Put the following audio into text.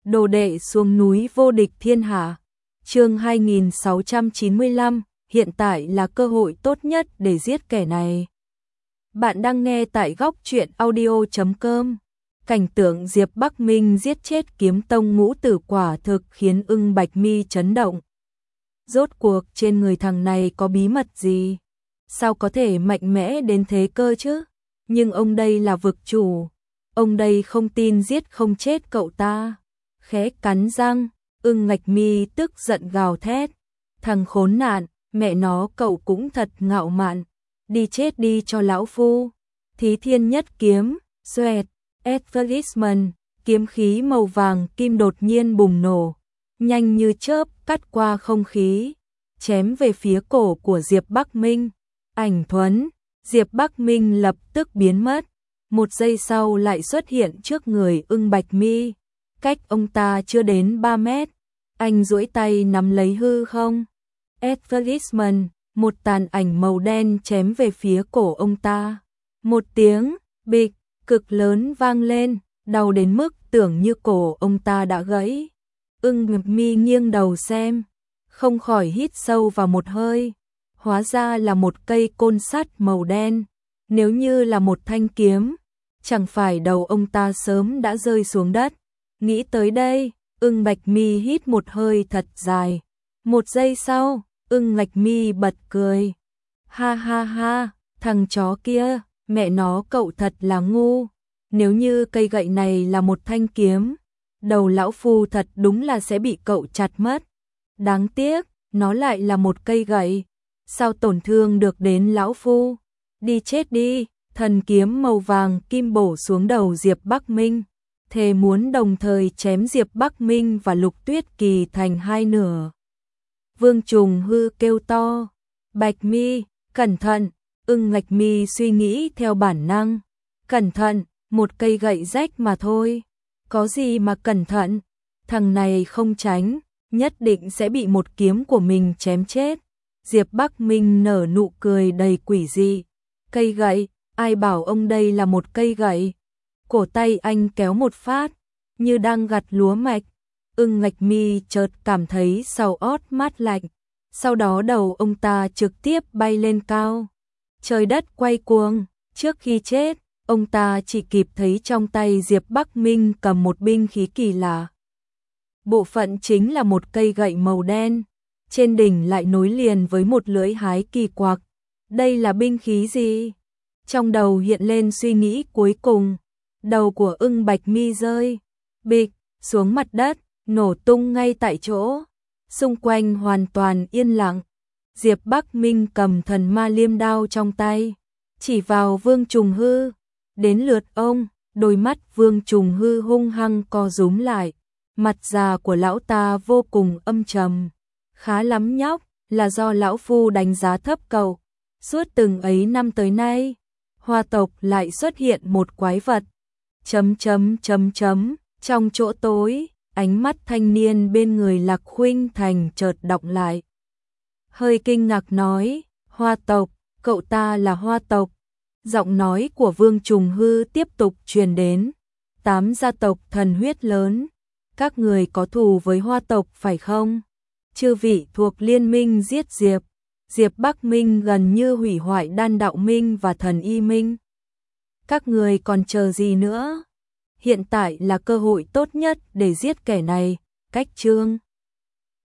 Đồ đệ xuống núi vô địch thiên hạ. Chương 2695, hiện tại là cơ hội tốt nhất để giết kẻ này. Bạn đang nghe tại góc truyện audio.com. Cảnh tượng Diệp Bắc Minh giết chết Kiếm Tông ngũ tử quả thực khiến Ưng Bạch Mi chấn động. Rốt cuộc trên người thằng này có bí mật gì? Sao có thể mạnh mẽ đến thế cơ chứ? Nhưng ông đây là vực chủ, ông đây không tin giết không chết cậu ta. Khẽ cắn răng, Ưng Bạch Mi tức giận gào thét. Thằng khốn nạn, mẹ nó cậu cũng thật ngạo mạn. Đi chết đi cho lão phu. Thí thiên nhất kiếm, xoẹt, advertisement, kiếm khí màu vàng kim đột nhiên bùng nổ. Nhanh như chớp cắt qua không khí, chém về phía cổ của Diệp Bắc Minh. Ảnh thuẫn, Diệp Bắc Minh lập tức biến mất. Một giây sau lại xuất hiện trước người Ưng Bạch Mi. Cách ông ta chưa đến 3 mét. Anh duỗi tay nắm lấy hư không. Advertisement, một tàn ảnh màu đen chém về phía cổ ông ta. Một tiếng, bịch, cực lớn vang lên, đau đến mức tưởng như cổ ông ta đã gãy. Ưng Bạch Mi nghiêng đầu xem, không khỏi hít sâu vào một hơi. Hóa ra là một cây côn sắt màu đen. Nếu như là một thanh kiếm, chẳng phải đầu ông ta sớm đã rơi xuống đất. Nghĩ tới đây, Ưng Bạch Mi hít một hơi thật dài. Một giây sau, Ưng Bạch Mi bật cười. Ha ha ha, thằng chó kia, mẹ nó cậu thật là ngu. Nếu như cây gậy này là một thanh kiếm, đầu lão phu thật đúng là sẽ bị cậu chặt mất. Đáng tiếc, nó lại là một cây gậy. Sao tổn thương được đến lão phu? Đi chết đi, thần kiếm màu vàng kim bổ xuống đầu Diệp Bắc Minh. Thề muốn đồng thời chém Diệp Bắc Minh và Lục Tuyết Kỳ thành hai nửa. Vương Trùng Hư kêu to, Bạch Mi, cẩn thận. Ưng Bạch Mi suy nghĩ theo bản năng. Cẩn thận, một cây gậy rách mà thôi. Có gì mà cẩn thận, thằng này không tránh, nhất định sẽ bị một kiếm của mình chém chết. Diệp Bắc Minh nở nụ cười đầy quỷ dị. Cây gậy, ai bảo ông đây là một cây gậy? Cổ tay anh kéo một phát, như đang gặt lúa mạch. Ưng Bạch Mi chợt cảm thấy sau ót mát lạnh. Sau đó đầu ông ta trực tiếp bay lên cao. Trời đất quay cuồng, trước khi chết, ông ta chỉ kịp thấy trong tay Diệp Bắc Minh cầm một binh khí kỳ lạ. Bộ phận chính là một cây gậy màu đen, trên đỉnh lại nối liền với một lưỡi hái kỳ quặc. Đây là binh khí gì? Trong đầu hiện lên suy nghĩ cuối cùng. Đầu của Ưng Bạch Mi rơi, bịch, xuống mặt đất, nổ tung ngay tại chỗ. Xung quanh hoàn toàn yên lặng. Diệp Bắc Minh cầm thần ma liêm đao trong tay, chỉ vào Vương Trùng Hư. Đến lượt ông, đôi mắt Vương Trùng Hư hung hăng co rúm lại. Mặt già của lão ta vô cùng âm trầm. Khá lắm nhóc, là do lão phu đánh giá thấp cậu. Suốt từng ấy năm tới nay, Hoa tộc lại xuất hiện một quái vật. Trong chỗ tối, ánh mắt thanh niên bên người Lạc Khuynh Thành chợt đọng lại. Hơi kinh ngạc nói, Hoa tộc, cậu ta là Hoa tộc. Giọng nói của Vương Trùng Hư tiếp tục truyền đến. 8 gia tộc thần huyết lớn, các người có thù với Hoa tộc phải không? Chư vị thuộc liên minh giết Diệp. Diệp Bắc Minh gần như hủy hoại Đan Đạo Minh và Thần Y Minh. Các người còn chờ gì nữa? Hiện tại là cơ hội tốt nhất để giết kẻ này. Cách chương